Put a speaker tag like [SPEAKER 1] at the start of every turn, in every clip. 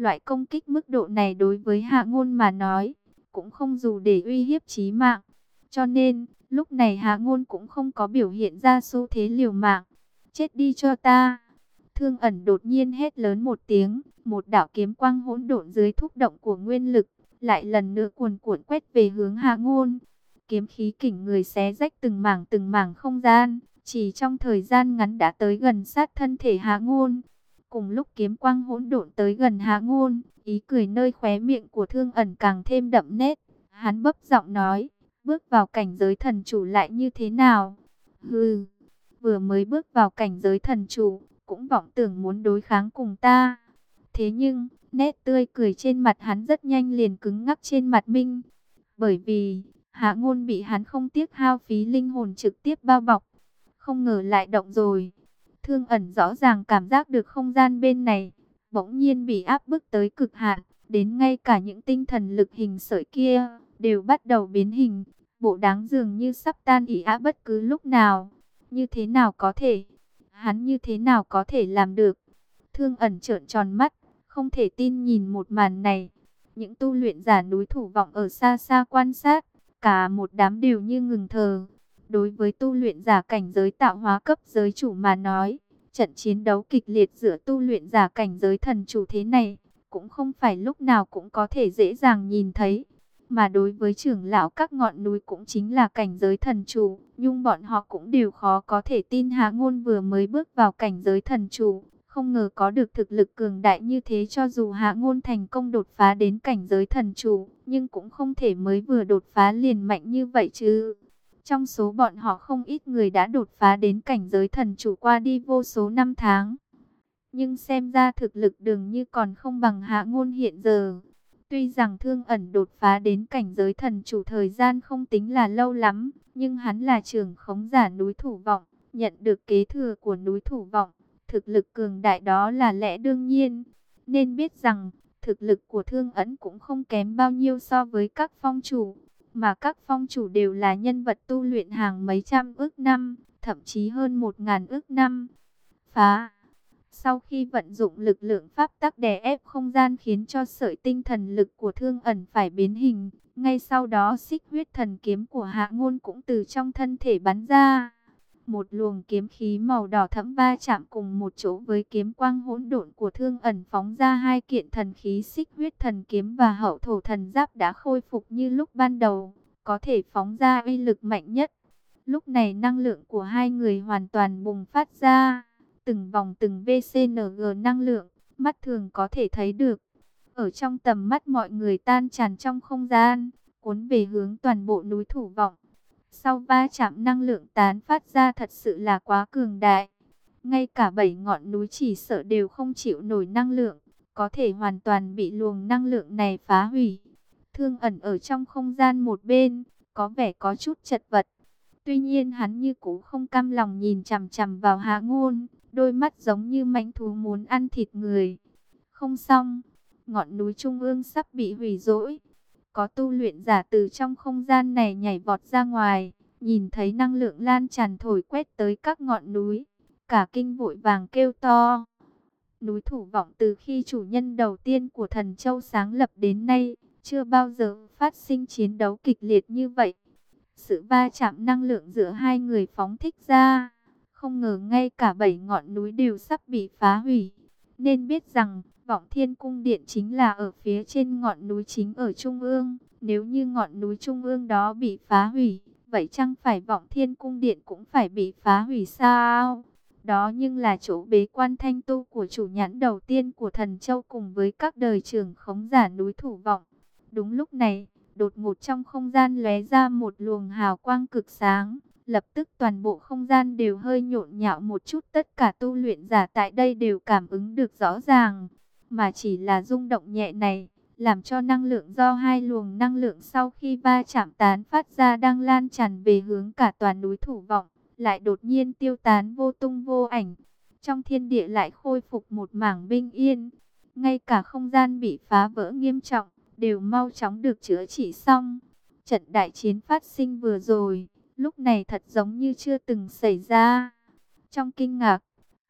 [SPEAKER 1] Loại công kích mức độ này đối với Hạ Ngôn mà nói, cũng không dù để uy hiếp chí mạng. Cho nên, lúc này Hạ Ngôn cũng không có biểu hiện ra xu thế liều mạng. Chết đi cho ta! Thương Ẩn đột nhiên hét lớn một tiếng, một đạo kiếm quang hỗn độn dưới thúc động của nguyên lực, lại lần nữa cuồn cuộn quét về hướng Hạ Ngôn. Kiếm khí kình người xé rách từng mảng không gian, chỉ trong thời gian ngắn đã tới gần sát thân thể Hạ Ngôn. Cùng lúc kiếm quang hỗn độn tới gần Hạ Ngôn, ý cười nơi khóe miệng của Thương Ẩn càng thêm đậm nét. Hắn bấp giọng nói, bước vào cảnh giới thần chủ lại như thế nào? Hừ, vừa mới bước vào cảnh giới thần chủ, cũng vọng tưởng muốn đối kháng cùng ta. Thế nhưng, nét tươi cười trên mặt hắn rất nhanh liền cứng ngắc trên mặt Minh. Bởi vì, Hạ Ngôn bị hắn không tiếc hao phí linh hồn trực tiếp bao bọc. Không ngờ lại động rồi. Thương Ẩn rõ ràng cảm giác được không gian bên này bỗng nhiên bị áp bức tới cực hạn, đến ngay cả những tinh thần lực hình sợi kia đều bắt đầu biến hình, bộ đáng dường như sắp tan ỉ bất cứ lúc nào. Như thế nào có thể? Hắn như thế nào có thể làm được? Thương Ẩn trợn tròn mắt, không thể tin nhìn một màn này. Những tu luyện giả núi Thủ Vọng ở xa xa quan sát, cả một đám đều như ngừng thờ. Đối với tu luyện giả cảnh giới tạo hóa cấp giới chủ mà nói, trận chiến đấu kịch liệt giữa tu luyện giả cảnh giới thần chủ thế này, cũng không phải lúc nào cũng có thể dễ dàng nhìn thấy. Mà đối với trưởng lão các ngọn núi cũng chính là cảnh giới thần chủ, nhưng bọn họ cũng đều khó có thể tin Hạ Ngôn vừa mới bước vào cảnh giới thần chủ. Không ngờ có được thực lực cường đại như thế, cho dù Hạ Ngôn thành công đột phá đến cảnh giới thần chủ, nhưng cũng không thể mới vừa đột phá liền mạnh như vậy chứ. Trong số bọn họ không ít người đã đột phá đến cảnh giới thần chủ qua đi vô số năm tháng. Nhưng xem ra thực lực dường như còn không bằng Hạ Ngôn hiện giờ. Tuy rằng Thương Ẩn đột phá đến cảnh giới thần chủ thời gian không tính là lâu lắm, nhưng hắn là trưởng khống giả núi Thủ Vọng, nhận được kế thừa của núi Thủ Vọng. Thực lực cường đại đó là lẽ đương nhiên. Nên biết rằng, thực lực của Thương Ẩn cũng không kém bao nhiêu so với các phong chủ. Mà các phong chủ đều là nhân vật tu luyện hàng mấy trăm ức năm, thậm chí hơn 1000 ức năm. Phá! Sau khi vận dụng lực lượng pháp tắc đè ép không gian khiến cho sợi tinh thần lực của Thương Ẩn phải biến hình, ngay sau đó xích huyết thần kiếm của Hạ Ngôn cũng từ trong thân thể bắn ra. Một luồng kiếm khí màu đỏ thẫm va chạm cùng một chỗ với kiếm quang hỗn độn của Thương Ẩn, phóng ra hai kiện thần khí xích huyết thần kiếm và hậu thổ thần giáp đã khôi phục như lúc ban đầu, có thể phóng ra uy lực mạnh nhất. Lúc này năng lượng của hai người hoàn toàn bùng phát ra, từng vòng từng VCNG năng lượng, mắt thường có thể thấy được. Ở trong tầm mắt mọi người tan tràn trong không gian, cuốn về hướng toàn bộ núi Thủ Vọng. Sau va chạm năng lượng tán phát ra thật sự là quá cường đại. Ngay cả 7 ngọn núi chỉ sợ đều không chịu nổi năng lượng, có thể hoàn toàn bị luồng năng lượng này phá hủy. Thương Ẩn ở trong không gian một bên, có vẻ có chút chật vật. Tuy nhiên hắn như cũ không cam lòng nhìn chằm chằm vào Hạ Ngôn, đôi mắt giống như mãnh thú muốn ăn thịt người. Không xong, ngọn núi trung ương sắp bị hủy dỗi. Có tu luyện giả từ trong không gian này nhảy vọt ra ngoài, nhìn thấy năng lượng lan tràn thổi quét tới các ngọn núi, cả kinh vội vàng kêu to. Núi Thủ Vọng từ khi chủ nhân đầu tiên của Thần Châu sáng lập đến nay, chưa bao giờ phát sinh chiến đấu kịch liệt như vậy. Sự va chạm năng lượng giữa hai người phóng thích ra, không ngờ ngay cả 7 ngọn núi đều sắp bị phá hủy. Nên biết rằng, Vọng Thiên Cung Điện chính là ở phía trên ngọn núi chính ở trung ương. Nếu như ngọn núi trung ương đó bị phá hủy, vậy chăng phải Vọng Thiên Cung Điện cũng phải bị phá hủy sao? Đó nhưng là chỗ bế quan thanh tu của chủ nhãn đầu tiên của Thần Châu cùng với các đời trưởng khống giả núi Thủ Vọng. Đúng lúc này, đột ngột trong không gian lóe ra một luồng hào quang cực sáng. Lập tức toàn bộ không gian đều hơi nhộn nhạo một chút, tất cả tu luyện giả tại đây đều cảm ứng được rõ ràng. Mà chỉ là rung động nhẹ này, làm cho năng lượng do hai luồng năng lượng sau khi va chạm tán phát ra đang lan tràn về hướng cả toàn núi Thủ Vọng, lại đột nhiên tiêu tán vô tung vô ảnh. Trong thiên địa lại khôi phục một mảng bình yên, ngay cả không gian bị phá vỡ nghiêm trọng, đều mau chóng được chữa trị xong. Trận đại chiến phát sinh vừa rồi, lúc này thật giống như chưa từng xảy ra. Trong kinh ngạc,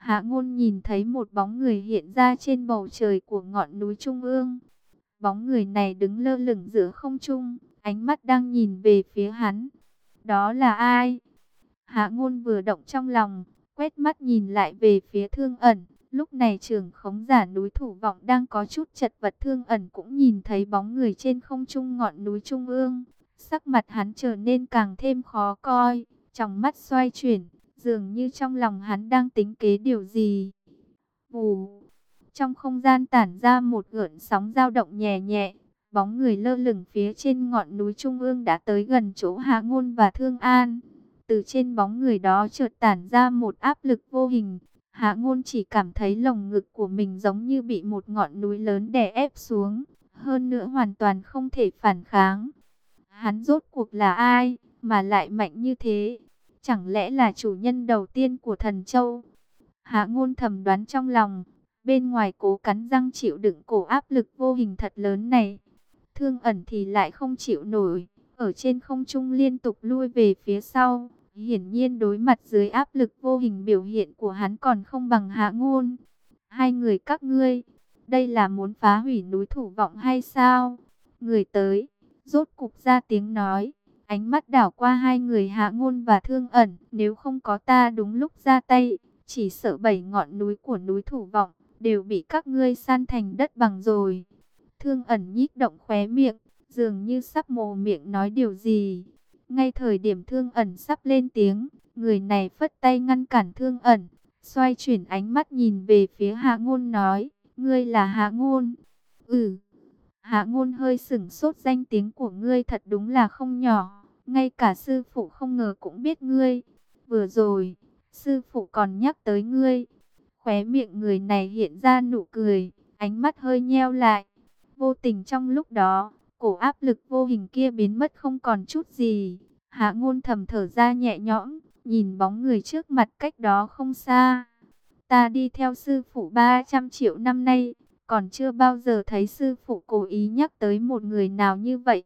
[SPEAKER 1] Hạ Ngôn nhìn thấy một bóng người hiện ra trên bầu trời của ngọn núi Trung ương. Bóng người này đứng lơ lửng giữa không trung, ánh mắt đang nhìn về phía hắn. Đó là ai? Hạ Ngôn vừa động trong lòng, quét mắt nhìn lại về phía Thương Ẩn. Lúc này trưởng khống giả núi Thủ Vọng đang có chút chật vật. Thương Ẩn cũng nhìn thấy bóng người trên không trung ngọn núi Trung ương. Sắc mặt hắn trở nên càng thêm khó coi, trong mắt xoay chuyển, dường như trong lòng hắn đang tính kế điều gì. Vù, trong không gian tản ra một gợn sóng dao động nhẹ nhẹ. Bóng người lơ lửng phía trên ngọn núi Trung ương đã tới gần chỗ Hạ Ngôn và Thương An. Từ trên bóng người đó chợt tản ra một áp lực vô hình. Hạ Ngôn chỉ cảm thấy lồng ngực của mình giống như bị một ngọn núi lớn đè ép xuống, hơn nữa hoàn toàn không thể phản kháng. Hắn rốt cuộc là ai mà lại mạnh như thế? Chẳng lẽ là chủ nhân đầu tiên của Thần Châu? Hạ Ngôn thầm đoán trong lòng, bên ngoài cố cắn răng chịu đựng cổ áp lực vô hình thật lớn này. Thương Ẩn thì lại không chịu nổi, ở trên không trung liên tục lui về phía sau. Hiển nhiên đối mặt dưới áp lực vô hình, biểu hiện của hắn còn không bằng Hạ Ngôn. Hai người các ngươi, đây là muốn phá hủy núi Thủ Vọng hay sao? Người tới, rốt cục ra tiếng nói, ánh mắt đảo qua hai người Hạ Ngôn và Thương Ẩn. Nếu không có ta đúng lúc ra tay, chỉ sợ 7 ngọn núi của núi Thủ Vọng đều bị các ngươi san thành đất bằng rồi. Thương Ẩn nhích động khóe miệng, dường như sắp mồm miệng nói điều gì. Ngay thời điểm Thương Ẩn sắp lên tiếng, người này phất tay ngăn cản Thương Ẩn, xoay chuyển ánh mắt nhìn về phía Hạ Ngôn nói, ngươi là Hạ Ngôn? Ừ. Hạ Ngôn hơi sửng sốt, danh tiếng của ngươi thật đúng là không nhỏ, ngay cả sư phụ không ngờ cũng biết ngươi. Vừa rồi, sư phụ còn nhắc tới ngươi. Khóe miệng người này hiện ra nụ cười, ánh mắt hơi nheo lại. Vô tình trong lúc đó, cổ áp lực vô hình kia biến mất không còn chút gì. Hạ Ngôn thầm thở ra nhẹ nhõm, nhìn bóng người trước mặt cách đó không xa. Ta đi theo sư phụ 300 triệu năm nay, còn chưa bao giờ thấy sư phụ cố ý nhắc tới một người nào như vậy.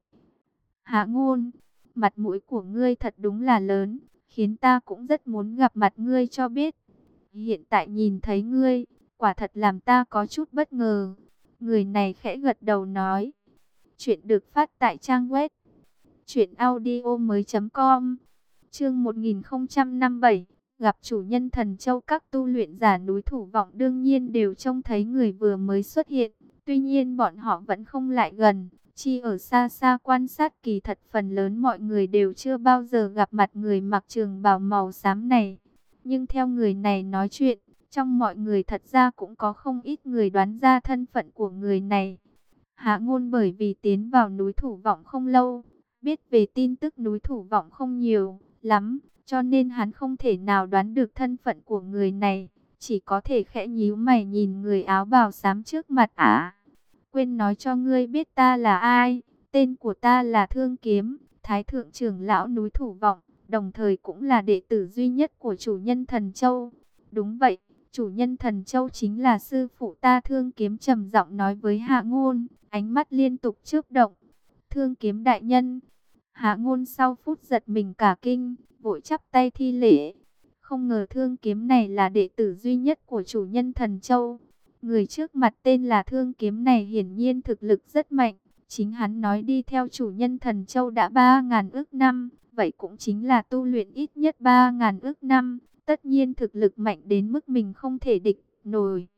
[SPEAKER 1] Hạ Ngôn, mặt mũi của ngươi thật đúng là lớn, khiến ta cũng rất muốn gặp mặt ngươi cho biết. Hiện tại nhìn thấy ngươi, quả thật làm ta có chút bất ngờ. Người này khẽ gật đầu nói. Chuyện được phát tại trang web truyệnaudiomoi.com. Chương 1057, gặp chủ nhân Thần Châu. Các tu luyện giả núi Thủ Vọng đương nhiên đều trông thấy người vừa mới xuất hiện, tuy nhiên bọn họ vẫn không lại gần, chỉ ở xa xa quan sát. Kỳ thật phần lớn mọi người đều chưa bao giờ gặp mặt người mặc trường bào màu xám này. Nhưng theo người này nói chuyện, trong mọi người thật ra cũng có không ít người đoán ra thân phận của người này. Hạ Ngôn bởi vì tiến vào núi Thủ Vọng không lâu, biết về tin tức núi Thủ Vọng không nhiều lắm, cho nên hắn không thể nào đoán được thân phận của người này, chỉ có thể khẽ nhíu mày nhìn người áo bào xám trước mặt. Quên nói cho ngươi biết ta là ai, tên của ta là Thương Kiếm, Thái thượng trưởng lão núi Thủ Vọng, đồng thời cũng là đệ tử duy nhất của chủ nhân Thần Châu. Đúng vậy, chủ nhân Thần Châu chính là sư phụ ta. Thương Kiếm trầm giọng nói với Hạ Ngôn, ánh mắt liên tục chớp động. Thương Kiếm đại nhân. Hạ Ngôn sau phút giật mình cả kinh, vội chắp tay thi lễ. Không ngờ Thương Kiếm này là đệ tử duy nhất của chủ nhân Thần Châu. Người trước mặt tên là Thương Kiếm này hiển nhiên thực lực rất mạnh. Chính hắn nói đi theo chủ nhân Thần Châu đã 3.000 ức năm, vậy cũng chính là tu luyện ít nhất 3.000 ức năm. Tất nhiên thực lực mạnh đến mức mình không thể địch nổi.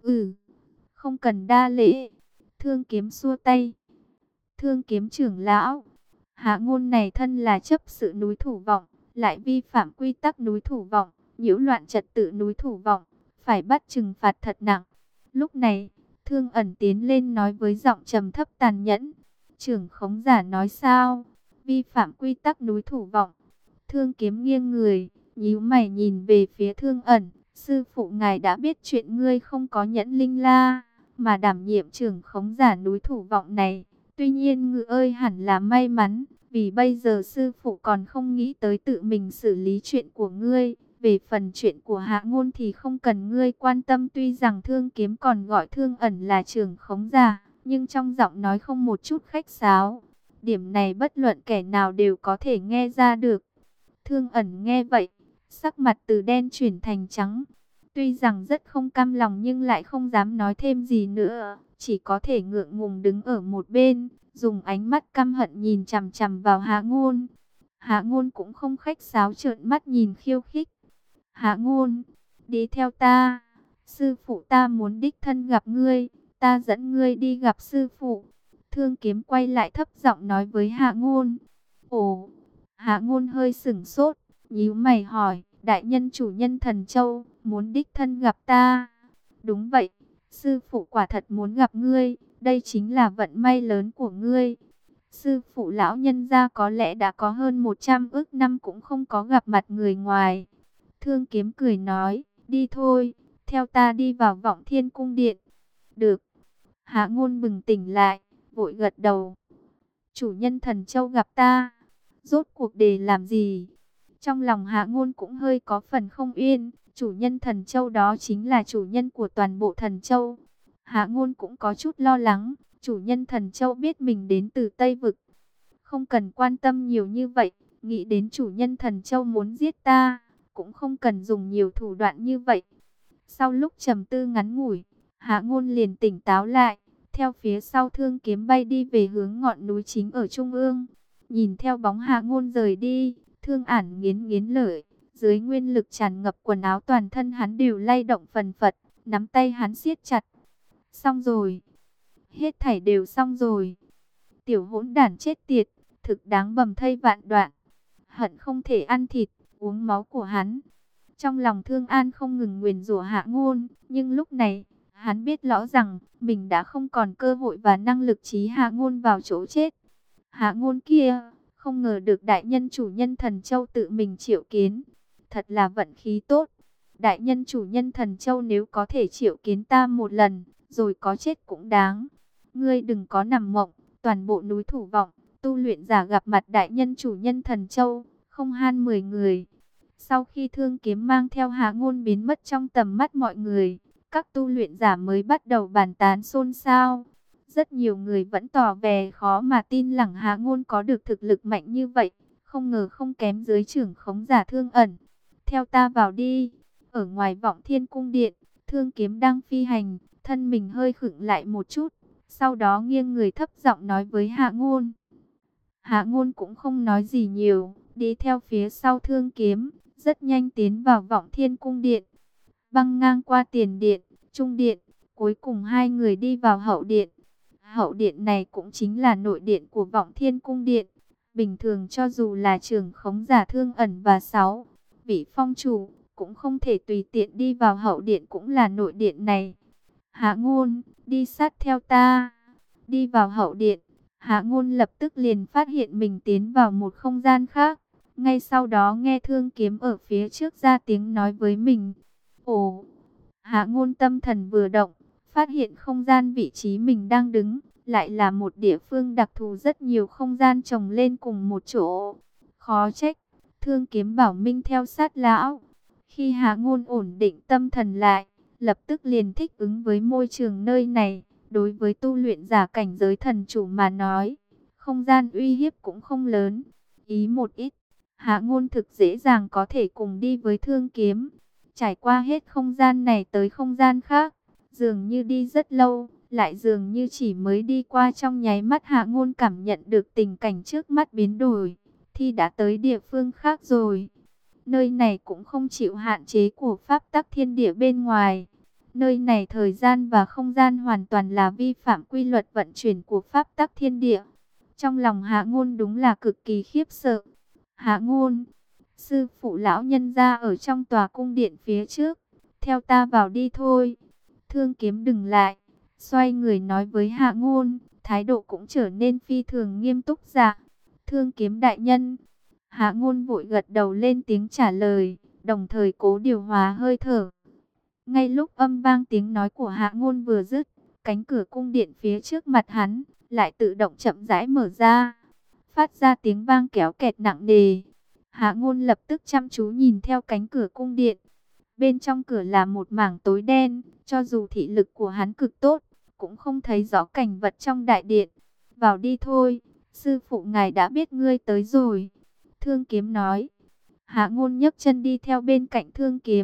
[SPEAKER 1] Không cần đa lễ. Thương Kiếm xua tay. Thương Kiếm trưởng lão. Hạ Ngôn này thân là chấp sự núi Thủ Vọng, lại vi phạm quy tắc núi Thủ Vọng, nhiễu loạn trật tự núi Thủ Vọng, phải bắt trừng phạt thật nặng. Lúc này, Thương Ẩn tiến lên nói với giọng trầm thấp tàn nhẫn. Trưởng khống giả nói sao? Vi phạm quy tắc núi Thủ Vọng. Thương Kiếm nghiêng người, nhíu mày nhìn về phía Thương Ẩn. Sư phụ ngài đã biết chuyện ngươi không có nhẫn linh la, mà đảm nhiệm trưởng khống giả núi Thủ Vọng này. Tuy nhiên ngự ơi hẳn là may mắn, vì bây giờ sư phụ còn không nghĩ tới tự mình xử lý chuyện của ngươi. Về phần chuyện của Hạ Ngôn thì không cần ngươi quan tâm. Tuy rằng Thương Kiếm còn gọi Thương Ẩn là trưởng khống giả, nhưng trong giọng nói không một chút khách sáo. Điểm này bất luận kẻ nào đều có thể nghe ra được. Thương Ẩn nghe vậy, sắc mặt từ đen chuyển thành trắng. Tuy rằng rất không cam lòng nhưng lại không dám nói thêm gì nữa, chỉ có thể ngượng ngùng đứng ở một bên, dùng ánh mắt căm hận nhìn chằm chằm vào Hạ Ngôn. Hạ Ngôn cũng không khách sáo, trợn mắt nhìn khiêu khích. Hạ Ngôn, đi theo ta, sư phụ ta muốn đích thân gặp ngươi, ta dẫn ngươi đi gặp sư phụ. Thương Kiếm quay lại thấp giọng nói với Hạ Ngôn. Ồ, Hạ Ngôn hơi sửng sốt, nhíu mày hỏi, đại nhân chủ nhân Thần Châu, muốn đích thân gặp ta. Đúng vậy, sư phụ quả thật muốn gặp ngươi, đây chính là vận may lớn của ngươi. Sư phụ lão nhân gia có lẽ đã có hơn 100 ức năm cũng không có gặp mặt người ngoài. Thương Kiếm cười nói, đi thôi, theo ta đi vào Vọng Thiên Cung Điện. Được. Hạ Ngôn bừng tỉnh lại, vội gật đầu. Chủ nhân Thần Châu gặp ta, rốt cuộc để làm gì? Trong lòng Hạ Ngôn cũng hơi có phần không yên, chủ nhân Thần Châu đó chính là chủ nhân của toàn bộ Thần Châu. Hạ Ngôn cũng có chút lo lắng, chủ nhân Thần Châu biết mình đến từ Tây Vực. Không cần quan tâm nhiều như vậy, nghĩ đến chủ nhân Thần Châu muốn giết ta, cũng không cần dùng nhiều thủ đoạn như vậy. Sau lúc trầm tư ngắn ngủi, Hạ Ngôn liền tỉnh táo lại, theo phía sau Thương Kiếm bay đi về hướng ngọn núi chính ở trung ương. Nhìn theo bóng Hạ Ngôn rời đi, Thương Ản nghiến nghiến lợi, dưới nguyên lực tràn ngập quần áo toàn thân hắn đều lay động phần phật, nắm tay hắn siết chặt. Xong rồi, hết thảy đều xong rồi. Tiểu hỗn đản chết tiệt, thực đáng bầm thây vạn đoạn. Hận không thể ăn thịt, uống máu của hắn. Trong lòng Thương An không ngừng nguyền rủa Hạ Ngôn, nhưng lúc này, hắn biết rõ rằng mình đã không còn cơ hội và năng lực trí Hạ Ngôn vào chỗ chết. Hạ Ngôn kia, không ngờ được đại nhân chủ nhân Thần Châu tự mình triệu kiến. Thật là vận khí tốt. Đại nhân chủ nhân Thần Châu nếu có thể triệu kiến ta một lần, rồi có chết cũng đáng. Ngươi đừng có nằm mộng, toàn bộ núi Thủ Vọng, tu luyện giả gặp mặt đại nhân chủ nhân Thần Châu, không han 10 người. Sau khi Thương Kiếm mang theo Hạ Ngôn biến mất trong tầm mắt mọi người, các tu luyện giả mới bắt đầu bàn tán xôn xao. Rất nhiều người vẫn tỏ vẻ khó mà tin rằng Hạ Ngôn có được thực lực mạnh như vậy, không ngờ không kém dưới trưởng khống giả Thương Ẩn. Theo ta vào đi. Ở ngoài Vọng Thiên Cung Điện, Thương Kiếm đang phi hành, thân mình hơi khựng lại một chút, sau đó nghiêng người thấp giọng nói với Hạ Ngôn. Hạ Ngôn cũng không nói gì nhiều, đi theo phía sau Thương Kiếm, rất nhanh tiến vào Vọng Thiên Cung Điện. Băng ngang qua Tiền Điện, Trung Điện, cuối cùng hai người đi vào Hậu Điện. Hậu Điện này cũng chính là nội điện của Vọng Thiên Cung Điện. Bình thường cho dù là trưởng khống giả Thương Ẩn và 6 vị phong chủ, cũng không thể tùy tiện đi vào Hậu Điện cũng là nội điện này. Hạ Ngôn, đi sát theo ta. Đi vào Hậu Điện, Hạ Ngôn lập tức liền phát hiện mình tiến vào một không gian khác. Ngay sau đó nghe Thương Kiếm ở phía trước ra tiếng nói với mình. Ồ, Hạ Ngôn tâm thần vừa động, phát hiện không gian vị trí mình đang đứng, lại là một địa phương đặc thù rất nhiều không gian chồng lên cùng một chỗ. Khó trách, Thương Kiếm bảo Minh theo sát lão. Khi Hạ Ngôn ổn định tâm thần lại, lập tức liền thích ứng với môi trường nơi này. Đối với tu luyện giả cảnh giới thần chủ mà nói, không gian uy hiếp cũng không lớn. Ý một ít, Hạ Ngôn thực dễ dàng có thể cùng đi với Thương Kiếm. Trải qua hết không gian này tới không gian khác, dường như đi rất lâu, lại dường như chỉ mới đi qua trong nháy mắt. Hạ Ngôn cảm nhận được tình cảnh trước mắt biến đổi, thì đã tới địa phương khác rồi. Nơi này cũng không chịu hạn chế của pháp tắc thiên địa bên ngoài. Nơi này thời gian và không gian hoàn toàn là vi phạm quy luật vận chuyển của pháp tắc thiên địa. Trong lòng Hạ Ngôn đúng là cực kỳ khiếp sợ. Hạ Ngôn, sư phụ lão nhân gia ở trong tòa cung điện phía trước, theo ta vào đi thôi. Thương Kiếm dừng lại, xoay người nói với Hạ Ngôn, thái độ cũng trở nên phi thường nghiêm túc. Dạ, Thương Kiếm đại nhân. Hạ Ngôn vội gật đầu lên tiếng trả lời, đồng thời cố điều hòa hơi thở. Ngay lúc âm vang tiếng nói của Hạ Ngôn vừa dứt, cánh cửa cung điện phía trước mặt hắn lại tự động chậm rãi mở ra, phát ra tiếng vang kéo kẹt nặng nề. Hạ Ngôn lập tức chăm chú nhìn theo cánh cửa cung điện. Bên trong cửa là một mảng tối đen, cho dù thị lực của hắn cực tốt, cũng không thấy rõ cảnh vật trong đại điện. Vào đi thôi, sư phụ ngài đã biết ngươi tới rồi. Thương Kiếm nói. Hạ Ngôn nhấc chân đi theo bên cạnh Thương Kiếm.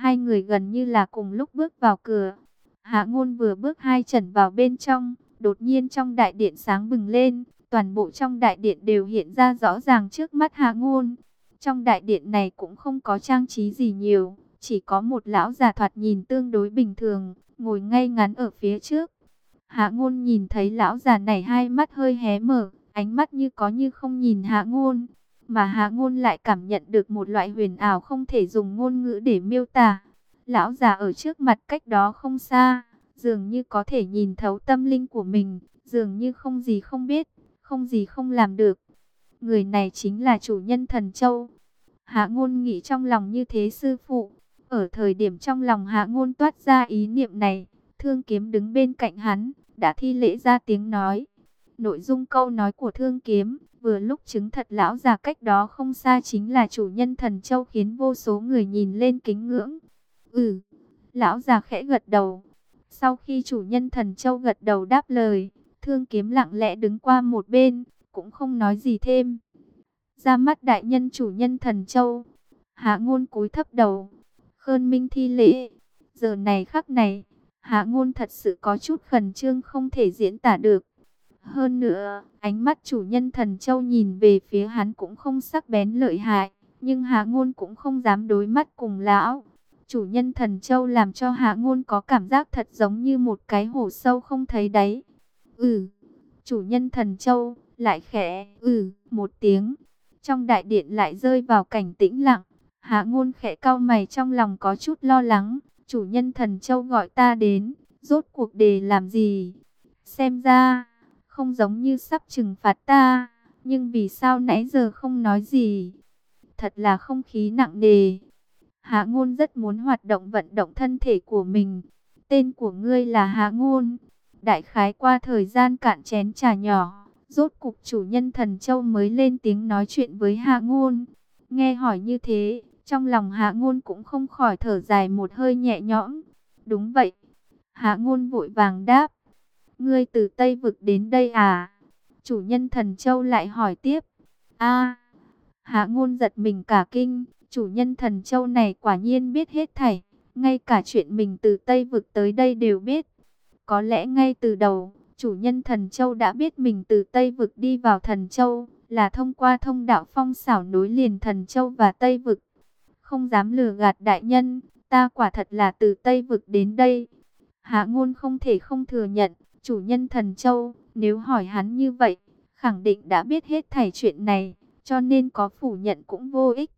[SPEAKER 1] Hai người gần như là cùng lúc bước vào cửa. Hạ Ngôn vừa bước hai chân vào bên trong, đột nhiên trong đại điện sáng bừng lên, toàn bộ trong đại điện đều hiện ra rõ ràng trước mắt Hạ Ngôn. Trong đại điện này cũng không có trang trí gì nhiều, chỉ có một lão già thoạt nhìn tương đối bình thường, ngồi ngay ngắn ở phía trước. Hạ Ngôn nhìn thấy lão già này hai mắt hơi hé mở, ánh mắt như có như không nhìn Hạ Ngôn, mà Hạ Ngôn lại cảm nhận được một loại huyền ảo không thể dùng ngôn ngữ để miêu tả. Lão già ở trước mặt cách đó không xa, dường như có thể nhìn thấu tâm linh của mình, dường như không gì không biết, không gì không làm được. Người này chính là chủ nhân Thần Châu. Hạ Ngôn nghĩ trong lòng như thế sư phụ. Ở thời điểm trong lòng Hạ Ngôn toát ra ý niệm này, Thương Kiếm đứng bên cạnh hắn, đã thi lễ ra tiếng nói. Nội dung câu nói của Thương Kiếm, vừa lúc chứng thật lão già cách đó không xa chính là chủ nhân Thần Châu, khiến vô số người nhìn lên kính ngưỡng. Lão già khẽ gật đầu. Sau khi chủ nhân Thần Châu gật đầu đáp lời, Thương Kiếm lặng lẽ đứng qua một bên, cũng không nói gì thêm. Ra mắt đại nhân chủ nhân Thần Châu. Hạ Ngôn cúi thấp đầu, khơn minh thi lễ. Giờ này khắc này, Hạ Ngôn thật sự có chút khẩn trương không thể diễn tả được. Hơn nữa, ánh mắt chủ nhân Thần Châu nhìn về phía hắn cũng không sắc bén lợi hại, nhưng Hạ Ngôn cũng không dám đối mắt cùng lão. Chủ nhân Thần Châu làm cho Hạ Ngôn có cảm giác thật giống như một cái hổ sâu không thấy đáy. Chủ nhân Thần Châu lại khẽ một tiếng. Trong đại điện lại rơi vào cảnh tĩnh lặng. Hạ Ngôn khẽ cau mày, trong lòng có chút lo lắng. Chủ nhân Thần Châu gọi ta đến, rốt cuộc để làm gì? Xem ra không giống như sắp trừng phạt ta, nhưng vì sao nãy giờ không nói gì? Thật là không khí nặng nề. Hạ Ngôn rất muốn hoạt động vận động thân thể của mình. Tên của ngươi là Hạ Ngôn. Đại khái qua thời gian cạn chén trà nhỏ, rốt cục chủ nhân Thần Châu mới lên tiếng nói chuyện với Hạ Ngôn. Nghe hỏi như thế, trong lòng Hạ Ngôn cũng không khỏi thở dài một hơi nhẹ nhõm. Đúng vậy. Hạ Ngôn vội vàng đáp. Ngươi từ Tây Vực đến đây à? Chủ nhân Thần Châu lại hỏi tiếp. Hạ Ngôn giật mình cả kinh. Chủ nhân Thần Châu này quả nhiên biết hết thảy, ngay cả chuyện mình từ Tây Vực tới đây đều biết. Có lẽ ngay từ đầu, chủ nhân Thần Châu đã biết mình từ Tây Vực đi vào Thần Châu là thông qua thông đạo phong xảo nối liền Thần Châu và Tây Vực. Không dám lừa gạt đại nhân, ta quả thật là từ Tây Vực đến đây. Hạ Ngôn không thể không thừa nhận, chủ nhân Thần Châu, nếu hỏi hắn như vậy, khẳng định đã biết hết thảy chuyện này, cho nên có phủ nhận cũng vô ích.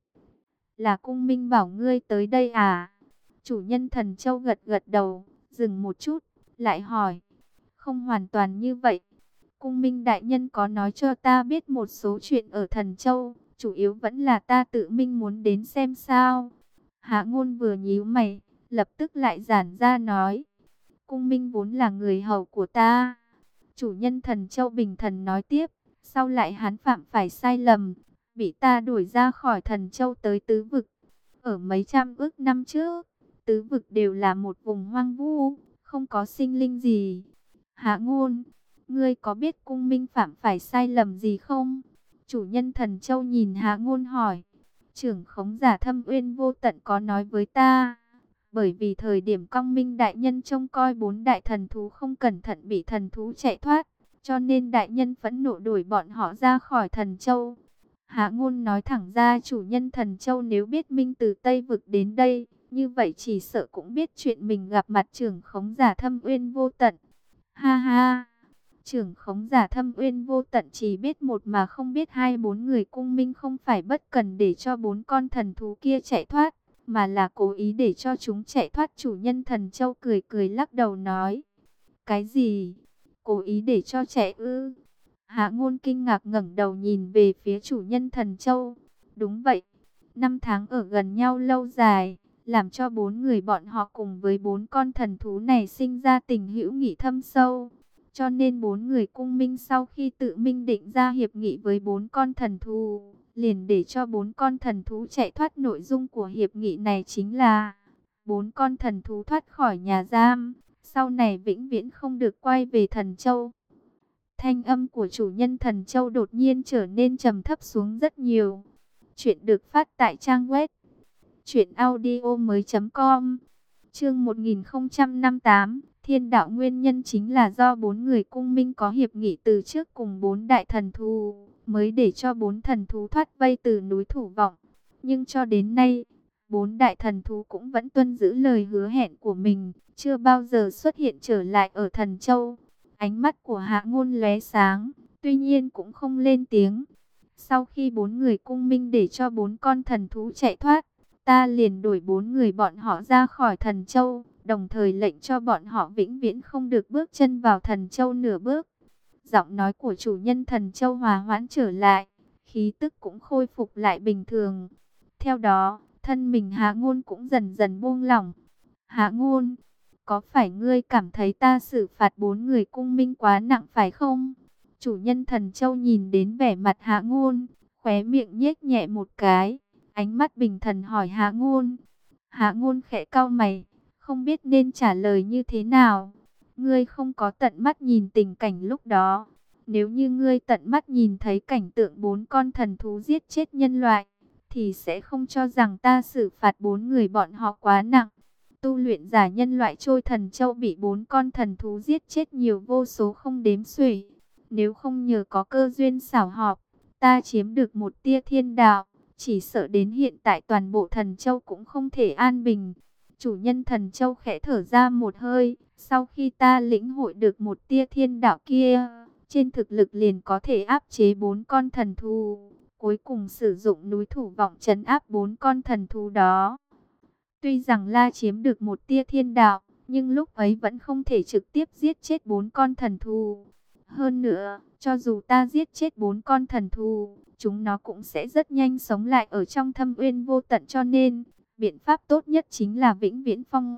[SPEAKER 1] Là Cung Minh bảo ngươi tới đây à? Chủ nhân Thần Châu gật gật đầu, dừng một chút, lại hỏi. Không hoàn toàn như vậy. Cung Minh đại nhân có nói cho ta biết một số chuyện ở Thần Châu, chủ yếu vẫn là ta tự mình muốn đến xem sao. Hạ Ngôn vừa nhíu mày, lập tức lại giản ra nói. Cung Minh vốn là người hầu của ta. Chủ nhân Thần Châu bình thần nói tiếp, sau lại hắn phạm phải sai lầm, bị ta đuổi ra khỏi Thần Châu tới Tứ Vực. Ở mấy trăm ước năm trước, Tứ Vực đều là một vùng hoang vu, không có sinh linh gì. Hạ Ngôn, ngươi có biết Cung Minh phạm phải sai lầm gì không? Chủ nhân Thần Châu nhìn Hạ Ngôn hỏi. Trưởng khống giả Thâm Uyên Vô Tận có nói với ta, bởi vì thời điểm Quang Minh đại nhân trông coi 4 đại thần thú không cẩn thận bị thần thú chạy thoát, cho nên đại nhân phẫn nộ đuổi bọn họ ra khỏi Thần Châu. Hạ Ngôn nói thẳng ra, chủ nhân Thần Châu nếu biết Minh từ Tây Vực đến đây, như vậy chỉ sợ cũng biết chuyện mình gặp mặt trưởng khống giả Thâm Uyên Vô Tận. Ha ha, trưởng khống giả Thâm Uyên Vô Tận chỉ biết một mà không biết hai. 4 người Cung Minh không phải bất cần để cho 4 con thần thú kia chạy thoát, mà là cố ý để cho chúng chạy thoát. Chủ nhân Thần Châu cười cười lắc đầu nói. Cái gì? Cố ý để cho chạy ư? Hạ Ngôn kinh ngạc ngẩng đầu nhìn về phía chủ nhân Thần Châu. Đúng vậy, 5 tháng ở gần nhau lâu dài, làm cho 4 người bọn họ cùng với 4 con thần thú này sinh ra tình hữu nghị thâm sâu. Cho nên 4 người Cung Minh sau khi tự minh định ra hiệp nghị với 4 con thần thú, liền để cho 4 con thần thú chạy thoát. Nội dung của hiệp nghị này chính là 4 con thần thú thoát khỏi nhà giam, sau này vĩnh viễn không được quay về Thần Châu. Thanh âm của chủ nhân Thần Châu đột nhiên trở nên trầm thấp xuống rất nhiều. Chuyện được phát tại trang web Chuyện audio mới.com. Chương 1058, Thiên đạo nguyên nhân chính là do 4 người cung minh có hiệp nghị từ trước cùng 4 đại thần thú, mới để cho 4 thần thú thoát vây từ núi Thủ Vọng. Nhưng cho đến nay, 4 đại thần thú cũng vẫn tuân giữ lời hứa hẹn của mình, chưa bao giờ xuất hiện trở lại ở Thần Châu. Ánh mắt của Hạ Ngôn lóe sáng, tuy nhiên cũng không lên tiếng. Sau khi 4 người cung minh để cho 4 con thần thú chạy thoát, ta liền đuổi 4 người bọn họ ra khỏi Thần Châu, đồng thời lệnh cho bọn họ vĩnh viễn không được bước chân vào Thần Châu nửa bước. Giọng nói của chủ nhân Thần Châu hòa hoãn trở lại, khí tức cũng khôi phục lại bình thường. Theo đó, thân mình Hạ Ngôn cũng dần dần buông lỏng. Hạ Ngôn, có phải ngươi cảm thấy ta xử phạt 4 người cung minh quá nặng phải không? Chủ nhân Thần Châu nhìn đến vẻ mặt Hạ Ngôn, khóe miệng nhếch nhẹ một cái, ánh mắt bình thần hỏi Hạ Ngôn. Hạ Ngôn khẽ cau mày, không biết nên trả lời như thế nào. Ngươi không có tận mắt nhìn tình cảnh lúc đó. Nếu như ngươi tận mắt nhìn thấy cảnh tượng 4 con thần thú giết chết nhân loại, thì sẽ không cho rằng ta xử phạt 4 người bọn họ quá nặng. Tu luyện giả nhân loại trôi Thần Châu bị 4 con thần thú giết chết nhiều vô số không đếm xuể. Nếu không nhờ có cơ duyên xảo hợp, ta chiếm được một tia thiên đạo, chỉ sợ đến hiện tại toàn bộ Thần Châu cũng không thể an bình. Chủ nhân Thần Châu khẽ thở ra một hơi, sau khi ta lĩnh hội được một tia thiên đạo kia, trên thực lực liền có thể áp chế 4 con thần thú, cuối cùng sử dụng núi Thủ Vọng trấn áp 4 con thần thú đó. Tuy rằng La chiếm được một tia thiên đạo, nhưng lúc ấy vẫn không thể trực tiếp giết chết 4 con thần thú. Hơn nữa, cho dù ta giết chết 4 con thần thú, chúng nó cũng sẽ rất nhanh sống lại ở trong thâm uyên vô tận, cho nên biện pháp tốt nhất chính là vĩnh viễn phong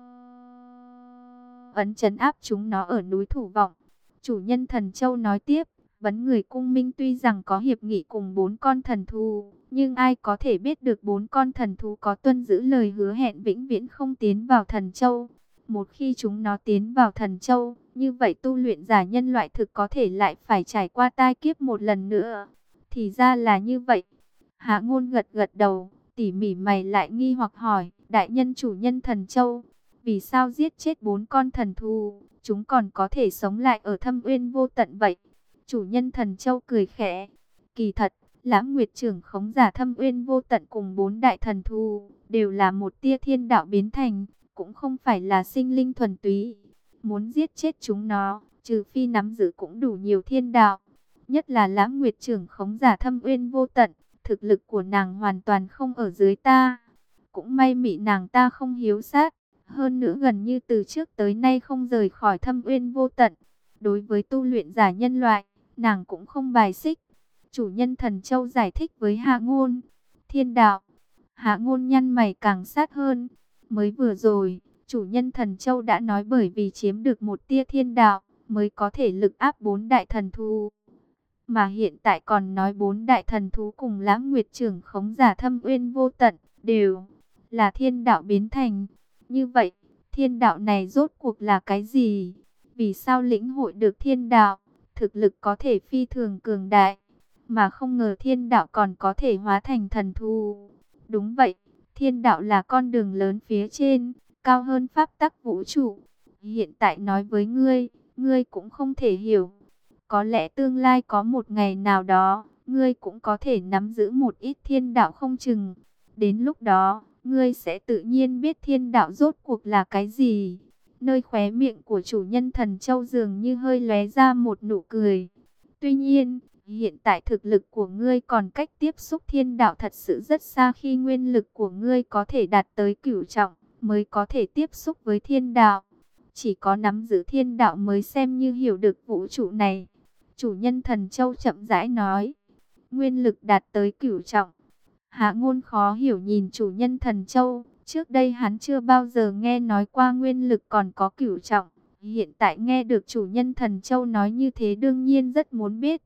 [SPEAKER 1] ấn trấn áp chúng nó ở núi Thủ Vọng. Chủ nhân Thần Châu nói tiếp, vấn người cung minh tuy rằng có hiệp nghị cùng 4 con thần thú, nhưng ai có thể biết được 4 con thần thú có tuân giữ lời hứa hẹn vĩnh viễn không tiến vào Thần Châu. Một khi chúng nó tiến vào Thần Châu, như vậy tu luyện giả nhân loại thực có thể lại phải trải qua tai kiếp một lần nữa. Thì ra là như vậy. Hạ Ngôn gật gật đầu, tỉ mỉ mày lại nghi hoặc hỏi, đại nhân chủ nhân Thần Châu, vì sao giết chết 4 con thần thú, chúng còn có thể sống lại ở thâm uyên vô tận vậy? Chủ nhân Thần Châu cười khẽ, kỳ thật, Lãng Nguyệt trưởng khống giả thâm uyên vô tận cùng 4 đại thần thú, đều là một tia thiên đạo biến thành, cũng không phải là sinh linh thuần túy. Muốn giết chết chúng nó, trừ phi nắm giữ cũng đủ nhiều thiên đạo. Nhất là Lãng Nguyệt trưởng khống giả thâm uyên vô tận, thực lực của nàng hoàn toàn không ở dưới ta. Cũng may mị nàng ta không hiếu sát, hơn nữa gần như từ trước tới nay không rời khỏi thâm uyên vô tận. Đối với tu luyện giả nhân loại, nàng cũng không bài xích. Chủ nhân Thần Châu giải thích với Hạ Ngôn. Thiên đạo. Hạ Ngôn nhăn mày càng sát hơn. Mới vừa rồi, chủ nhân Thần Châu đã nói bởi vì chiếm được một tia thiên đạo, mới có thể lực áp 4 đại thần thú. Mà hiện tại còn nói 4 đại thần thú cùng Lãng Nguyệt trưởng khống giả thâm uyên vô tận, đều là thiên đạo biến thành. Như vậy, thiên đạo này rốt cuộc là cái gì? Vì sao lĩnh hội được thiên đạo, thực lực có thể phi thường cường đại, mà không ngờ thiên đạo còn có thể hóa thành thần thú? Đúng vậy, thiên đạo là con đường lớn phía trên, cao hơn pháp tắc vũ trụ. Hiện tại nói với ngươi, ngươi cũng không thể hiểu. Có lẽ tương lai có một ngày nào đó, ngươi cũng có thể nắm giữ một ít thiên đạo không chừng. Đến lúc đó, ngươi sẽ tự nhiên biết thiên đạo rốt cuộc là cái gì. Nơi khóe miệng của chủ nhân Thần Châu dường như hơi lóe ra một nụ cười. Tuy nhiên, hiện tại thực lực của ngươi còn cách tiếp xúc thiên đạo thật sự rất xa, khi nguyên lực của ngươi có thể đạt tới cửu trọng, mới có thể tiếp xúc với thiên đạo. Chỉ có nắm giữ thiên đạo mới xem như hiểu được vũ trụ này. Chủ nhân Thần Châu chậm rãi nói, nguyên lực đạt tới cửu trọng. Hạ Ngôn khó hiểu nhìn chủ nhân Thần Châu, trước đây hắn chưa bao giờ nghe nói qua nguyên lực còn có cửu trọng. Hiện tại nghe được chủ nhân Thần Châu nói như thế đương nhiên rất muốn biết.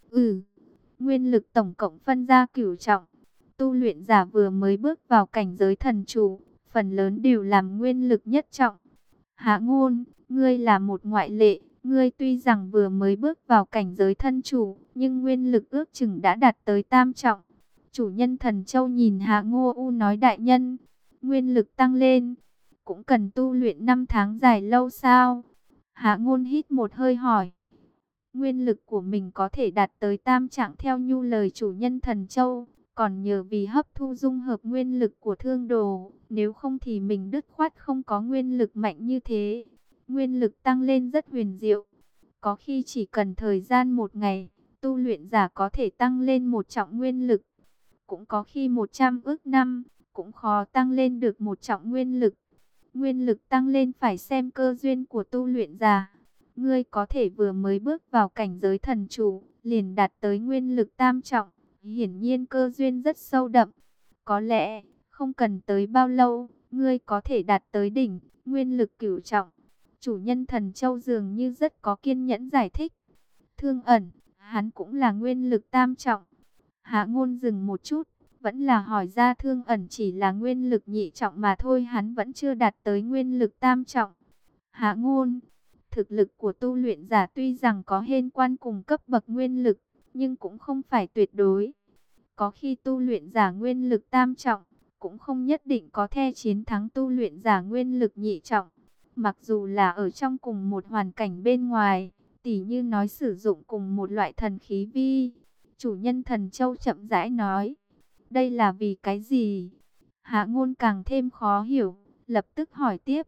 [SPEAKER 1] Nguyên lực tổng cộng phân ra cửu trọng. Tu luyện giả vừa mới bước vào cảnh giới thần chủ, phần lớn đều làm nguyên lực nhất trọng. Hạ Ngôn, ngươi là một ngoại lệ. Ngươi tuy rằng vừa mới bước vào cảnh giới thân chủ, nhưng nguyên lực ước chừng đã đạt tới tam trọng. Chủ nhân Thần Châu nhìn Hạ Ngô U nói đại nhân, nguyên lực tăng lên, cũng cần tu luyện 5 tháng dài lâu sao? Hạ Ngôn hít một hơi hỏi. Nguyên lực của mình có thể đạt tới tam trạng theo như lời chủ nhân Thần Châu, còn nhờ vì hấp thu dung hợp nguyên lực của Thương Đồ, nếu không thì mình đứt khoát không có nguyên lực mạnh như thế. Nguyên lực tăng lên rất huyền diệu, có khi chỉ cần thời gian 1 ngày, tu luyện giả có thể tăng lên 1 trọng nguyên lực, cũng có khi 100 ức năm, cũng khó tăng lên được 1 trọng nguyên lực. Nguyên lực tăng lên phải xem cơ duyên của tu luyện giả. Ngươi có thể vừa mới bước vào cảnh giới thần chủ, liền đạt tới nguyên lực tam trọng, hiển nhiên cơ duyên rất sâu đậm. Có lẽ, không cần tới bao lâu, ngươi có thể đạt tới đỉnh, nguyên lực cửu trọng. Chủ nhân Thần Châu dường như rất có kiên nhẫn giải thích. Thương Ẩn, hắn cũng là nguyên lực tam trọng. Hạ Ngôn dừng một chút, vẫn là hỏi ra Thương Ẩn chỉ là nguyên lực nhị trọng mà thôi, hắn vẫn chưa đạt tới nguyên lực tam trọng. Hạ Ngôn, thực lực của tu luyện giả tuy rằng có hên quan cùng cấp bậc nguyên lực, nhưng cũng không phải tuyệt đối. Có khi tu luyện giả nguyên lực tam trọng, cũng không nhất định có thể chiến thắng tu luyện giả nguyên lực nhị trọng. Mặc dù là ở trong cùng một hoàn cảnh bên ngoài, tỉ như nói sử dụng cùng một loại thần khí vi. Chủ nhân Thần Châu chậm rãi nói. Đây là vì cái gì? Hạ Ngôn càng thêm khó hiểu, lập tức hỏi tiếp.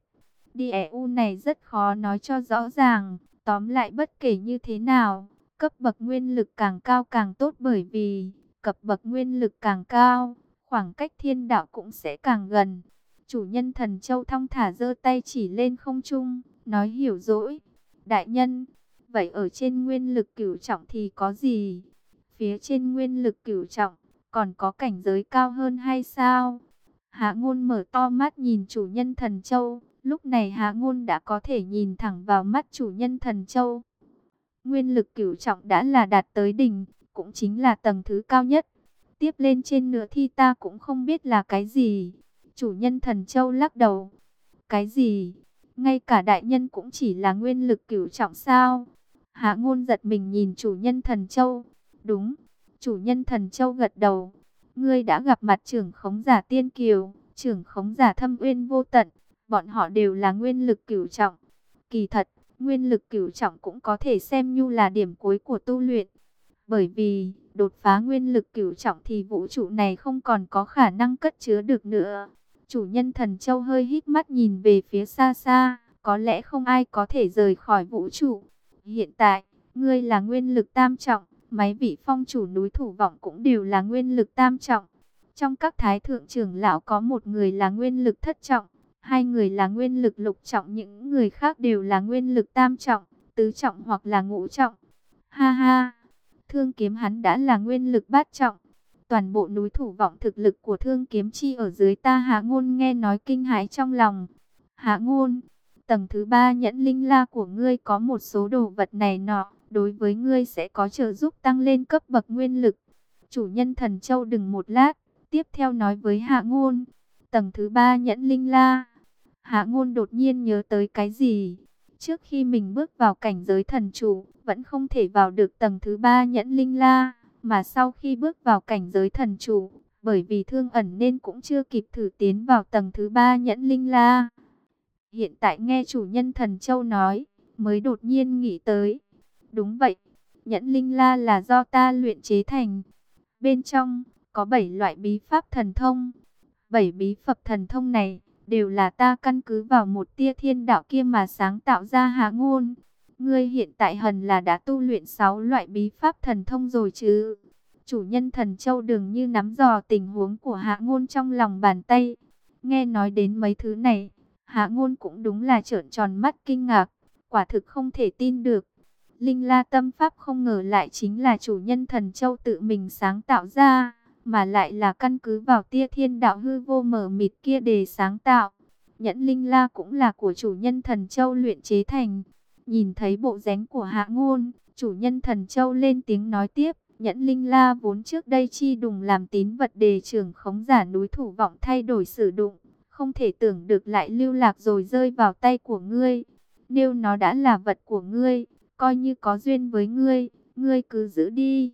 [SPEAKER 1] DEU này rất khó nói cho rõ ràng, tóm lại bất kể như thế nào, cấp bậc nguyên lực càng cao càng tốt, bởi vì cấp bậc nguyên lực càng cao, khoảng cách thiên đạo cũng sẽ càng gần. Chủ nhân Thần Châu thong thả giơ tay chỉ lên không trung, nói hiểu rồi. Đại nhân, vậy ở trên nguyên lực cửu trọng thì có gì? Phía trên nguyên lực cửu trọng, còn có cảnh giới cao hơn hay sao? Hạ Ngôn mở to mắt nhìn chủ nhân Thần Châu. Lúc này Hạ Ngôn đã có thể nhìn thẳng vào mắt chủ nhân Thần Châu. Nguyên lực cửu trọng đã là đạt tới đỉnh, cũng chính là tầng thứ cao nhất. Tiếp lên trên nữa thì ta cũng không biết là cái gì. Chủ nhân Thần Châu lắc đầu. Cái gì? Ngay cả đại nhân cũng chỉ là nguyên lực cửu trọng sao? Hạ Ngôn giật mình nhìn chủ nhân Thần Châu. Đúng. Chủ nhân Thần Châu gật đầu. Ngươi đã gặp mặt trưởng khống giả Tiên Kiều, trưởng khống giả Thâm Uyên Vô Tận. Bọn họ đều là nguyên lực cửu trọng. Kỳ thật, nguyên lực cửu trọng cũng có thể xem như là điểm cuối của tu luyện. Bởi vì, đột phá nguyên lực cửu trọng thì vũ trụ này không còn có khả năng cất chứa được nữa. Chủ nhân Thần Châu hơi híp mắt nhìn về phía xa xa, có lẽ không ai có thể rời khỏi vũ trụ. Hiện tại, ngươi là nguyên lực tam trọng, mấy vị phong chủ núi Thủ Vọng cũng đều là nguyên lực tam trọng. Trong các thái thượng trưởng lão có một người là nguyên lực thất trọng, 2 người là nguyên lực lục trọng, những người khác đều là nguyên lực tam trọng, tứ trọng hoặc là ngũ trọng. Ha ha, Thương Kiếm hắn đã là nguyên lực bát trọng. Toàn bộ núi Thủ Vọng thực lực của Thương Kiếm chi ở dưới ta. Hạ Ngôn nghe nói kinh hãi trong lòng. Hạ Ngôn, tầng thứ 3 nhẫn linh la của ngươi có một số đồ vật này nọ, đối với ngươi sẽ có trợ giúp tăng lên cấp bậc nguyên lực. Chủ nhân Thần Châu đừng một lát, tiếp theo nói với Hạ Ngôn. Tầng thứ 3 nhẫn linh la. Hạ Ngôn đột nhiên nhớ tới cái gì? Trước khi mình bước vào cảnh giới thần chủ, vẫn không thể vào được tầng thứ 3 nhẫn linh la. Mà sau khi bước vào cảnh giới thần chủ, bởi vì Thương Ẩn nên cũng chưa kịp thử tiến vào tầng thứ 3 nhẫn linh la. Hiện tại nghe chủ nhân Thần Châu nói, mới đột nhiên nghĩ tới. Đúng vậy, nhẫn linh la là do ta luyện chế thành. Bên trong, có 7 loại bí pháp thần thông. 7 bí pháp thần thông này, đều là ta căn cứ vào một tia thiên đạo kia mà sáng tạo ra. Hạ Ngôn, ngươi hiện tại hẳn là đã tu luyện 6 loại bí pháp thần thông rồi chứ? Chủ nhân Thần Châu dường như nắm dò tình huống của Hạ Ngôn trong lòng bàn tay. Nghe nói đến mấy thứ này, Hạ Ngôn cũng đúng là trợn tròn mắt kinh ngạc, quả thực không thể tin được. Linh La Tâm Pháp không ngờ lại chính là chủ nhân Thần Châu tự mình sáng tạo ra, mà lại là căn cứ vào tia thiên đạo hư vô mờ mịt kia để sáng tạo. Nhẫn Linh La cũng là của chủ nhân Thần Châu luyện chế thành. Nhìn thấy bộ dáng của Hạ Ngôn, chủ nhân Thần Châu lên tiếng nói tiếp. Nhẫn Linh La vốn trước đây chi đùng làm tín vật để trưởng khống giả núi Thủ Vọng thay đổi sử dụng. Không thể tưởng được lại lưu lạc rồi rơi vào tay của ngươi. Nếu nó đã là vật của ngươi, coi như có duyên với ngươi, ngươi cứ giữ đi.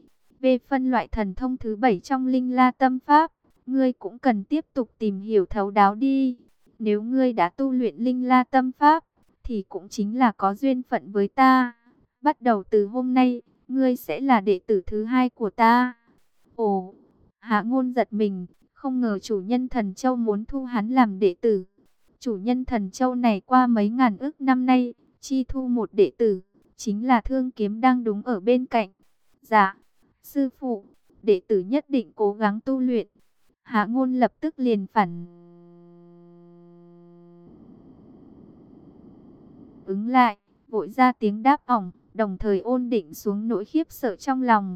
[SPEAKER 1] Về phân loại thần thông thứ 7 trong Linh La Tâm Pháp, ngươi cũng cần tiếp tục tìm hiểu thấu đáo đi. Nếu ngươi đã tu luyện Linh La Tâm Pháp, thì cũng chính là có duyên phận với ta. Bắt đầu từ hôm nay, ngươi sẽ là đệ tử thứ 2 của ta. Ồ, Hạ Ngôn giật mình, không ngờ chủ nhân Thần Châu muốn thu hắn làm đệ tử. Chủ nhân Thần Châu này qua mấy ngàn ức năm nay, chi thu một đệ tử, chính là Thương Kiếm đang đúng ở bên cạnh. Dạ, sư phụ, đệ tử nhất định cố gắng tu luyện. Hạ Ngôn lập tức liền phản ứng lại, vội ra tiếng đáp ỏng, đồng thời ôn định xuống nỗi khiếp sợ trong lòng.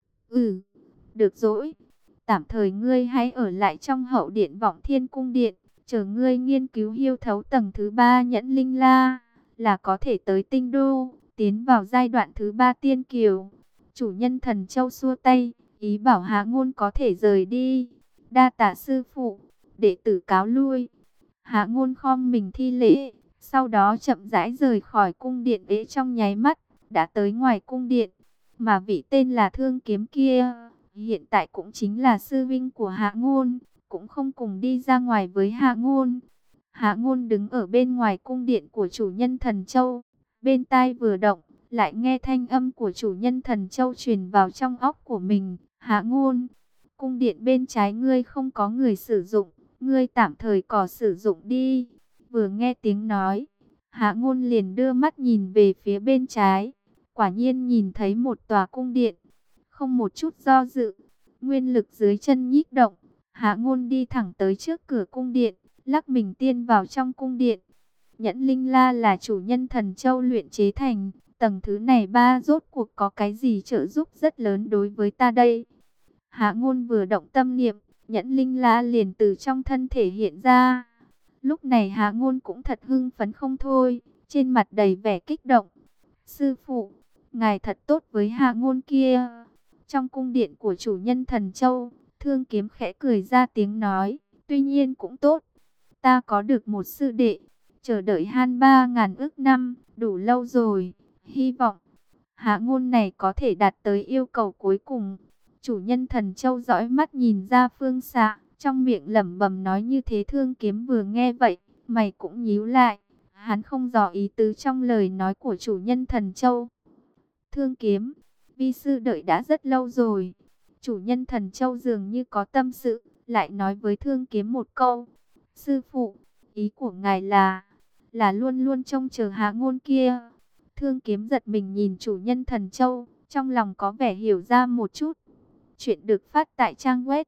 [SPEAKER 1] Được rồi, tạm thời ngươi hãy ở lại trong hậu điện Vọng Thiên Cung Điện, chờ ngươi nghiên cứu hiêu thấu tầng thứ 3 nhẫn linh la, là có thể tới Tinh Đô, tiến vào giai đoạn thứ 3 tiên kiều. Chủ nhân Thần Châu xua tay, ý bảo Hạ Ngôn có thể rời đi. Đa tạ sư phụ, đệ tử cáo lui. Hạ Ngôn khom mình thi lễ, sau đó chậm rãi rời khỏi cung điện ấy trong nháy mắt, đã tới ngoài cung điện. Mà vị tên là Thương Kiếm kia, hiện tại cũng chính là sư vinh của Hạ Ngôn, cũng không cùng đi ra ngoài với Hạ Ngôn. Hạ Ngôn đứng ở bên ngoài cung điện của chủ nhân Thần Châu, bên tai vừa động, lại nghe thanh âm của chủ nhân Thần Châu truyền vào trong óc của mình. Hạ Ngôn, cung điện bên trái ngươi không có người sử dụng, ngươi tạm thời có sử dụng đi. Vừa nghe tiếng nói, Hạ Ngôn liền đưa mắt nhìn về phía bên trái, quả nhiên nhìn thấy một tòa cung điện. Không một chút do dự, nguyên lực dưới chân nhích động, Hạ Ngôn đi thẳng tới trước cửa cung điện, lắc mình tiên vào trong cung điện. Nhẫn linh la là chủ nhân Thần Châu luyện chế thành, tầng thứ này ba rốt cuộc có cái gì trợ giúp rất lớn đối với ta đây. Hạ Ngôn vừa động tâm niệm, nhẫn linh la liền từ trong thân thể hiện ra. Lúc này Hạ Ngôn cũng thật hưng phấn không thôi, trên mặt đầy vẻ kích động. Sư phụ, ngài thật tốt với Hạ Ngôn kia. Trong cung điện của chủ nhân Thần Châu, Thương Kiếm khẽ cười ra tiếng nói, tuy nhiên cũng tốt. Ta có được một sư đệ, chờ đợi han 3.000 ức năm, đủ lâu rồi. Hy vọng Hạ Ngôn này có thể đạt tới yêu cầu cuối cùng. Chủ nhân Thần Châu dõi mắt nhìn ra phương xa, trong miệng lẩm bẩm nói như thế. Thương Kiếm vừa nghe vậy, mày cũng nhíu lại. Hắn không rõ ý tứ trong lời nói của chủ nhân Thần Châu. Thương Kiếm, vi sư đợi đã rất lâu rồi. Chủ nhân Thần Châu dường như có tâm sự, lại nói với Thương Kiếm một câu. Sư phụ, ý của ngài là luôn luôn trông chờ Hạ Ngôn kia. Thương Kiếm giật mình nhìn chủ nhân Thần Châu, trong lòng có vẻ hiểu ra một chút. Chuyện được phát tại trang web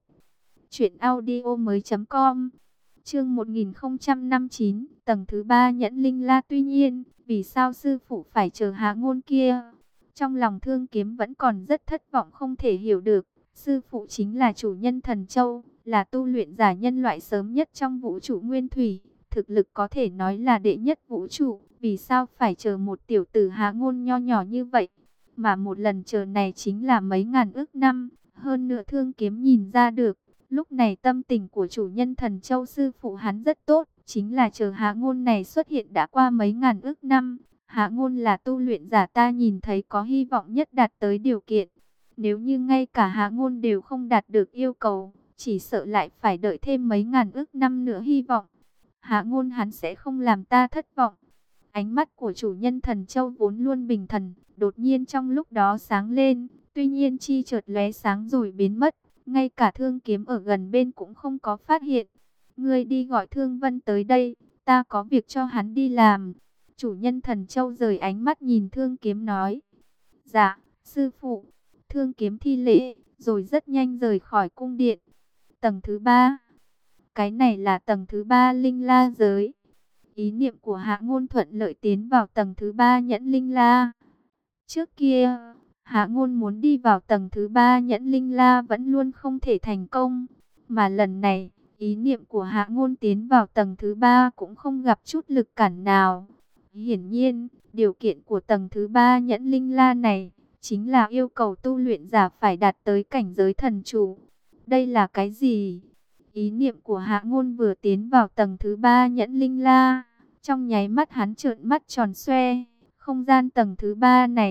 [SPEAKER 1] truyệnaudiomoi.com. Chương 1059, tầng thứ 3 nhẫn linh la. Tuy nhiên, vì sao sư phụ phải chờ Hạ Ngôn kia? Trong lòng Thương Kiếm vẫn còn rất thất vọng, không thể hiểu được. Sư phụ chính là chủ nhân Thần Châu, là tu luyện giả nhân loại sớm nhất trong vũ trụ nguyên thủy, thực lực có thể nói là đệ nhất vũ trụ. Vì sao phải chờ một tiểu tử Hạ Ngôn nho nhỏ như vậy? Mà một lần chờ này chính là mấy ngàn ức năm. Hơn nữa Thương Kiếm nhìn ra được, lúc này tâm tình của chủ nhân Thần Châu sư phụ hắn rất tốt, chính là chờ Hạ Ngôn này xuất hiện đã qua mấy ngàn ức năm. Hạ Ngôn là tu luyện giả ta nhìn thấy có hy vọng nhất đạt tới điều kiện. Nếu như ngay cả Hạ Ngôn đều không đạt được yêu cầu, chỉ sợ lại phải đợi thêm mấy ngàn ức năm nữa. Hy vọng Hạ Ngôn hắn sẽ không làm ta thất vọng. Ánh mắt của chủ nhân Thần Châu vốn luôn bình thản, đột nhiên trong lúc đó sáng lên, tuy nhiên chi chợt lóe sáng rồi biến mất, ngay cả Thương Kiếm ở gần bên cũng không có phát hiện. Ngươi đi gọi Thương Vân tới đây, ta có việc cho hắn đi làm. Chủ nhân Thần Châu rời ánh mắt nhìn Thương Kiếm nói. Dạ, sư phụ. Thương Kiếm thi lễ, rồi rất nhanh rời khỏi cung điện. Tầng thứ 3. Cái này là tầng thứ 3 linh la giới. Ý niệm của Hạ Ngôn thuận lợi tiến vào tầng thứ 3 nhẫn linh la. Trước kia, Hạ Ngôn muốn đi vào tầng thứ 3 nhẫn linh la vẫn luôn không thể thành công. Mà lần này, ý niệm của Hạ Ngôn tiến vào tầng thứ 3 cũng không gặp chút lực cản nào. Hiển nhiên, điều kiện của tầng thứ 3 nhẫn linh la này chính là yêu cầu tu luyện giả phải đạt tới cảnh giới thần chủ. Đây là cái gì? Ý niệm của Hạ Ngôn vừa tiến vào tầng thứ 3 nhẫn linh la, trong nháy mắt hắn trợn mắt tròn xoe. Không gian tầng thứ 3 này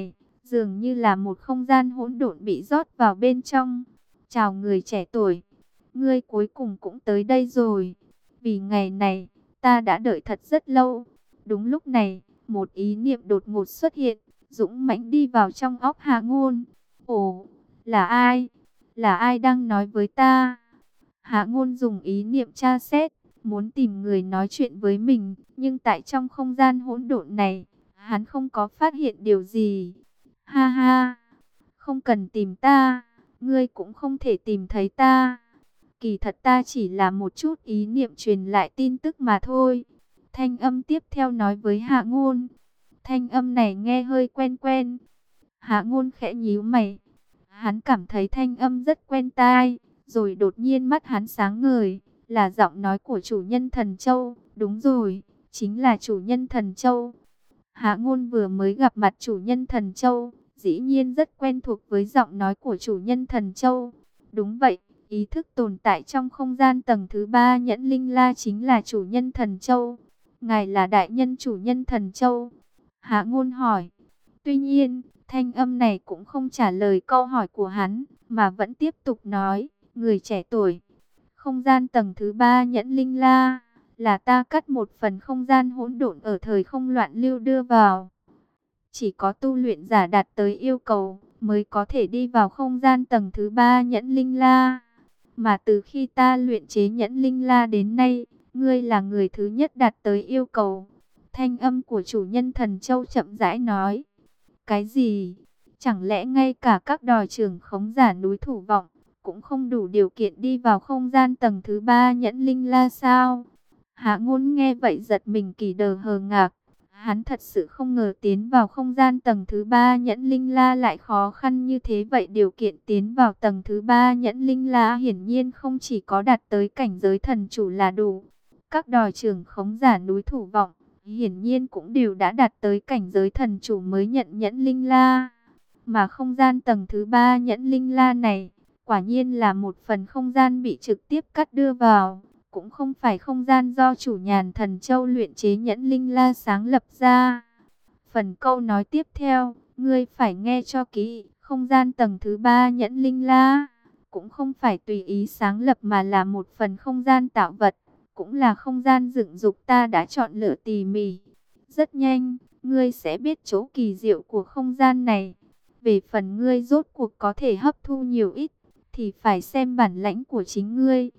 [SPEAKER 1] dường như là một không gian hỗn độn bị rót vào bên trong. Chào người trẻ tuổi, ngươi cuối cùng cũng tới đây rồi. Vì ngày này, ta đã đợi thật rất lâu. Đúng lúc này, một ý niệm đột ngột xuất hiện, dũng mãnh đi vào trong óc Hạ Ngôn. Ồ, là ai? Là ai đang nói với ta? Hạ Ngôn dùng ý niệm tra xét, muốn tìm người nói chuyện với mình, nhưng tại trong không gian hỗn độn này, hắn không có phát hiện điều gì. Ha ha, không cần tìm ta, ngươi cũng không thể tìm thấy ta. Kỳ thật ta chỉ là một chút ý niệm truyền lại tin tức mà thôi. Thanh âm tiếp theo nói với Hạ Ngôn. Thanh âm này nghe hơi quen quen. Hạ Ngôn khẽ nhíu mày. Hắn cảm thấy thanh âm rất quen tai. Rồi đột nhiên mắt hắn sáng ngời. Là giọng nói của chủ nhân Thần Châu. Đúng rồi, chính là chủ nhân Thần Châu. Hạ Ngôn vừa mới gặp mặt chủ nhân Thần Châu, dĩ nhiên rất quen thuộc với giọng nói của chủ nhân Thần Châu. Đúng vậy, ý thức tồn tại trong không gian tầng thứ 3 Nhẫn Linh La chính là chủ nhân Thần Châu. Ngài là đại nhân chủ nhân Thần Châu. Hạ Ngôn hỏi. Tuy nhiên, thanh âm này cũng không trả lời câu hỏi của hắn, mà vẫn tiếp tục nói, người trẻ tuổi. Không gian tầng thứ 3 Nhẫn Linh La là ta cắt một phần không gian hỗn độn ở thời không loạn lưu đưa vào. Chỉ có tu luyện giả đạt tới yêu cầu mới có thể đi vào không gian tầng thứ 3 Nhẫn Linh La. Mà từ khi ta luyện chế Nhẫn Linh La đến nay, ngươi là người thứ nhất đạt tới yêu cầu. Thanh âm của chủ nhân Thần Châu chậm rãi nói. Cái gì? Chẳng lẽ ngay cả các đòi trưởng khống giả núi Thủ Vọng cũng không đủ điều kiện đi vào không gian tầng thứ 3 Nhẫn Linh La sao? Hạ Ngôn nghe vậy giật mình kỳ đờ hờ ngạc. Hắn thật sự không ngờ tiến vào không gian tầng thứ 3 Nhẫn Linh La lại khó khăn như thế. Vậy điều kiện tiến vào tầng thứ 3 Nhẫn Linh La hiển nhiên không chỉ có đạt tới cảnh giới thần chủ là đủ. Các đòi trưởng khống giả núi Thủ Vọng hiển nhiên cũng đều đã đạt tới cảnh giới thần chủ mới nhận Nhẫn Linh La. Mà không gian tầng thứ 3 Nhẫn Linh La này, quả nhiên là một phần không gian bị trực tiếp cắt đưa vào. Cũng không phải không gian do chủ Nhàn Thần Châu luyện chế Nhẫn Linh La sáng lập ra. Phần câu nói tiếp theo, ngươi phải nghe cho kỹ, không gian tầng thứ 3 Nhẫn Linh La cũng không phải tùy ý sáng lập mà là một phần không gian tạo vật, cũng là không gian dựng dục ta đã chọn lựa tỉ mỉ. Rất nhanh, ngươi sẽ biết chỗ kỳ diệu của không gian này. Về phần ngươi rốt cuộc có thể hấp thu nhiều ít, thì phải xem bản lãnh của chính ngươi.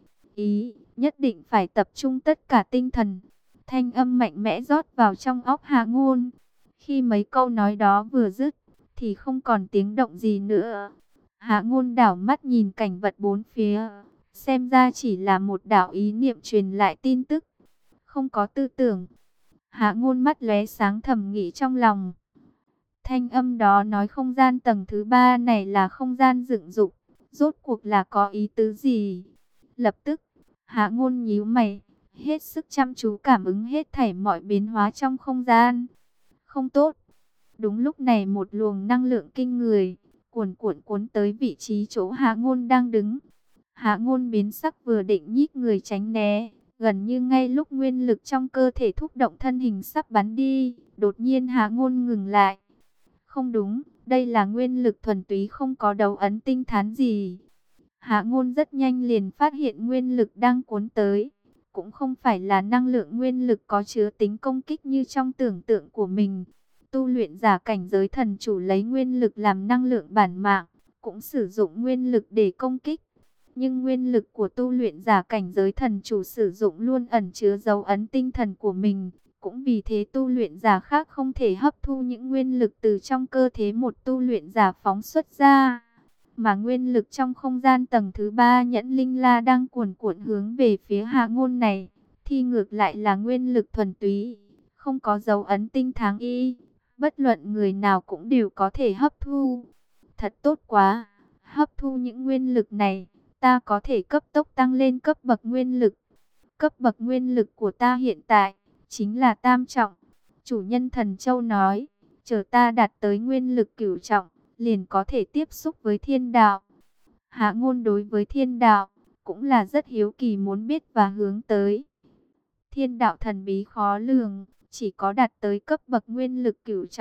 [SPEAKER 1] Nhất định phải tập trung tất cả tinh thần. Thanh âm mạnh mẽ rót vào trong óc Hạ Ngôn. Khi mấy câu nói đó vừa dứt, thì không còn tiếng động gì nữa. Hạ Ngôn đảo mắt nhìn cảnh vật bốn phía. Xem ra chỉ là một đạo ý niệm truyền lại tin tức, không có tư tưởng. Hạ Ngôn mắt lóe sáng thầm nghĩ trong lòng. Thanh âm đó nói không gian tầng thứ 3 này là không gian dựng dục. Rốt cuộc là có ý tứ gì? Lập tức, Hạ Ngôn nhíu mày, hết sức chăm chú cảm ứng hết thảy mọi biến hóa trong không gian. Không tốt. Đúng lúc này một luồng năng lượng kinh người cuồn cuộn cuốn tới vị trí chỗ Hạ Ngôn đang đứng. Hạ Ngôn biến sắc vừa định nhích người tránh né, gần như ngay lúc nguyên lực trong cơ thể thúc động thân hình sắp bắn đi, đột nhiên Hạ Ngôn ngừng lại. Không đúng, đây là nguyên lực thuần túy không có dấu ấn tinh thán gì. Hạ Ngôn rất nhanh liền phát hiện nguyên lực đang cuốn tới, cũng không phải là năng lượng nguyên lực có chứa tính công kích như trong tưởng tượng của mình. Tu luyện giả cảnh giới thần chủ lấy nguyên lực làm năng lượng bản mạng, cũng sử dụng nguyên lực để công kích. Nhưng nguyên lực của tu luyện giả cảnh giới thần chủ sử dụng luôn ẩn chứa dấu ấn tinh thần của mình. Cũng vì thế tu luyện giả khác không thể hấp thu những nguyên lực từ trong cơ thể một tu luyện giả phóng xuất ra. Mà nguyên lực trong không gian tầng thứ 3 Nhẫn Linh La đang cuồn cuộn hướng về phía Hạ Ngôn này, thì ngược lại là nguyên lực thuần túy, không có dấu ấn tinh thắng y. Bất luận người nào cũng đều có thể hấp thu. Thật tốt quá, hấp thu những nguyên lực này, ta có thể cấp tốc tăng lên cấp bậc nguyên lực. Cấp bậc nguyên lực của ta hiện tại chính là tam trọng. Chủ nhân Thần Châu nói, chờ ta đạt tới nguyên lực cửu trọng, liền có thể tiếp xúc với thiên đạo. Hạ Ngôn đối với thiên đạo cũng là rất hiếu kỳ muốn biết và hướng tới. Thiên đạo thần bí khó lường, chỉ có đạt tới cấp bậc nguyên lực cửu trọng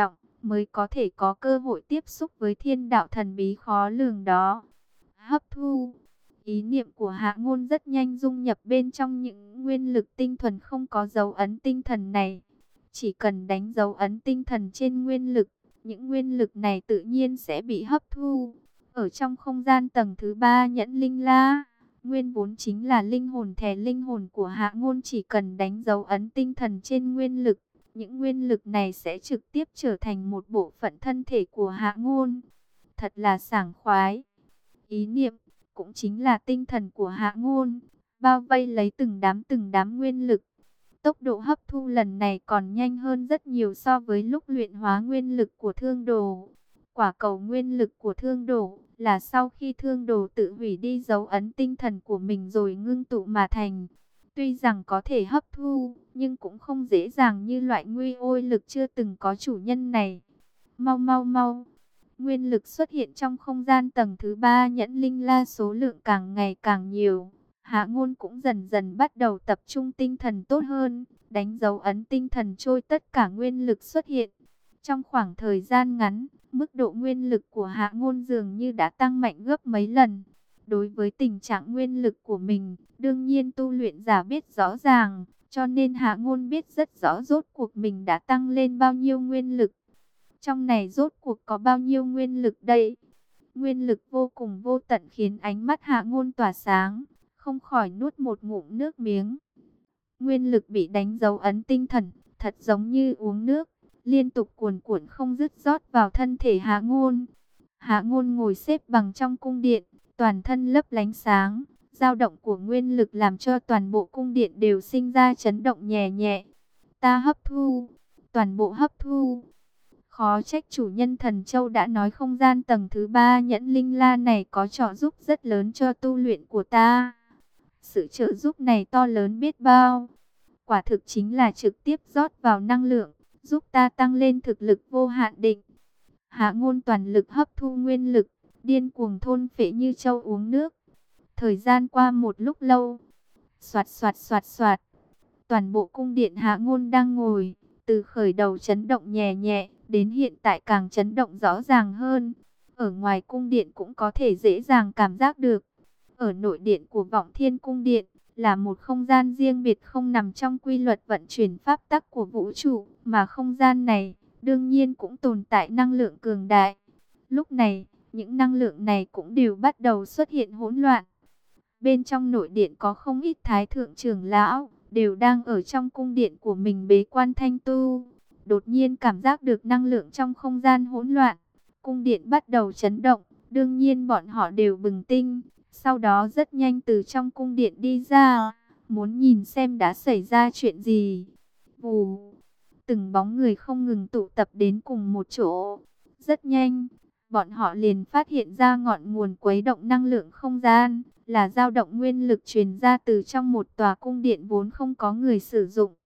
[SPEAKER 1] mới có thể có cơ hội tiếp xúc với thiên đạo thần bí khó lường đó. Hấp thu. Ý niệm của Hạ Ngôn rất nhanh dung nhập bên trong những nguyên lực tinh thuần không có dấu ấn tinh thần này. Chỉ cần đánh dấu ấn tinh thần trên nguyên lực, những nguyên lực này tự nhiên sẽ bị hấp thu. Ở trong không gian tầng thứ 3 nhẫn linh la, nguyên vốn chính là linh hồn thẻ linh hồn của Hạ Ngôn, chỉ cần đánh dấu ấn tinh thần trên nguyên lực, những nguyên lực này sẽ trực tiếp trở thành một bộ phận thân thể của Hạ Ngôn. Thật là sảng khoái. Ý niệm cũng chính là tinh thần của Hạ Ngôn, bao vây lấy từng đám nguyên lực. Tốc độ hấp thu lần này còn nhanh hơn rất nhiều so với lúc luyện hóa nguyên lực của Thương Đồ. Quả cầu nguyên lực của Thương Đồ là sau khi Thương Đồ tự hủy đi dấu ấn tinh thần của mình rồi ngưng tụ mà thành. Tuy rằng có thể hấp thu, nhưng cũng không dễ dàng như loại nguy ôi lực chưa từng có chủ nhân này. Mau mau mau! Nguyên lực xuất hiện trong không gian tầng thứ 3 nhẫn linh la số lượng càng ngày càng nhiều. Hạ Ngôn cũng dần dần bắt đầu tập trung tinh thần tốt hơn, đánh dấu ấn tinh thần trôi tất cả nguyên lực xuất hiện. Trong khoảng thời gian ngắn, mức độ nguyên lực của Hạ Ngôn dường như đã tăng mạnh gấp mấy lần. Đối với tình trạng nguyên lực của mình, đương nhiên tu luyện giả biết rõ ràng, cho nên Hạ Ngôn biết rất rõ rốt cuộc mình đã tăng lên bao nhiêu nguyên lực. Trong này rốt cuộc có bao nhiêu nguyên lực đây? Nguyên lực vô cùng vô tận khiến ánh mắt Hạ Ngôn tỏa sáng, không khỏi nuốt một ngụm nước miếng. Nguyên lực bị đánh dấu ấn tinh thần, thật giống như uống nước, liên tục cuồn cuộn không dứt rót vào thân thể Hạ Ngôn. Hạ Ngôn ngồi xếp bằng trong cung điện, toàn thân lấp lánh sáng, dao động của nguyên lực làm cho toàn bộ cung điện đều sinh ra chấn động nhẹ nhẹ. Ta hấp thu, toàn bộ hấp thu. Khó trách chủ nhân Thần Châu đã nói không gian tầng thứ 3 nhẫn linh la này có trợ giúp rất lớn cho tu luyện của ta. Sự trợ giúp này to lớn biết bao. Quả thực chính là trực tiếp rót vào năng lượng, giúp ta tăng lên thực lực vô hạn định. Hạ Ngôn toàn lực hấp thu nguyên lực, điên cuồng thôn phệ như trâu uống nước. Thời gian qua một lúc lâu, soạt soạt soạt soạt, toàn bộ cung điện Hạ Ngôn đang ngồi, từ khởi đầu chấn động nhẹ nhẹ, đến hiện tại càng chấn động rõ ràng hơn. Ở ngoài cung điện cũng có thể dễ dàng cảm giác được. Ở nội điện của Vọng Thiên Cung Điện, là một không gian riêng biệt không nằm trong quy luật vận chuyển pháp tắc của vũ trụ, mà không gian này, đương nhiên cũng tồn tại năng lượng cường đại. Lúc này, những năng lượng này cũng đều bắt đầu xuất hiện hỗn loạn. Bên trong nội điện có không ít thái thượng trưởng lão, đều đang ở trong cung điện của mình bế quan thanh tu. Đột nhiên cảm giác được năng lượng trong không gian hỗn loạn, cung điện bắt đầu chấn động, đương nhiên bọn họ đều bừng tỉnh. Sau đó rất nhanh từ trong cung điện đi ra, muốn nhìn xem đã xảy ra chuyện gì. Vù, từng bóng người không ngừng tụ tập đến cùng một chỗ. Rất nhanh, bọn họ liền phát hiện ra ngọn nguồn khuấy động năng lượng không gian, là dao động nguyên lực truyền ra từ trong một tòa cung điện vốn không có người sử dụng.